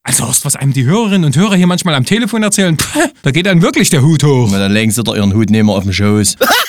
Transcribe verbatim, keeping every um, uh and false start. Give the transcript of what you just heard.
Also Horst, was einem die Hörerinnen und Hörer hier manchmal am Telefon erzählen, pff, da geht dann wirklich der Hut hoch. Na, dann legen sie doch ihren Hut nicht mehr auf den Schoß.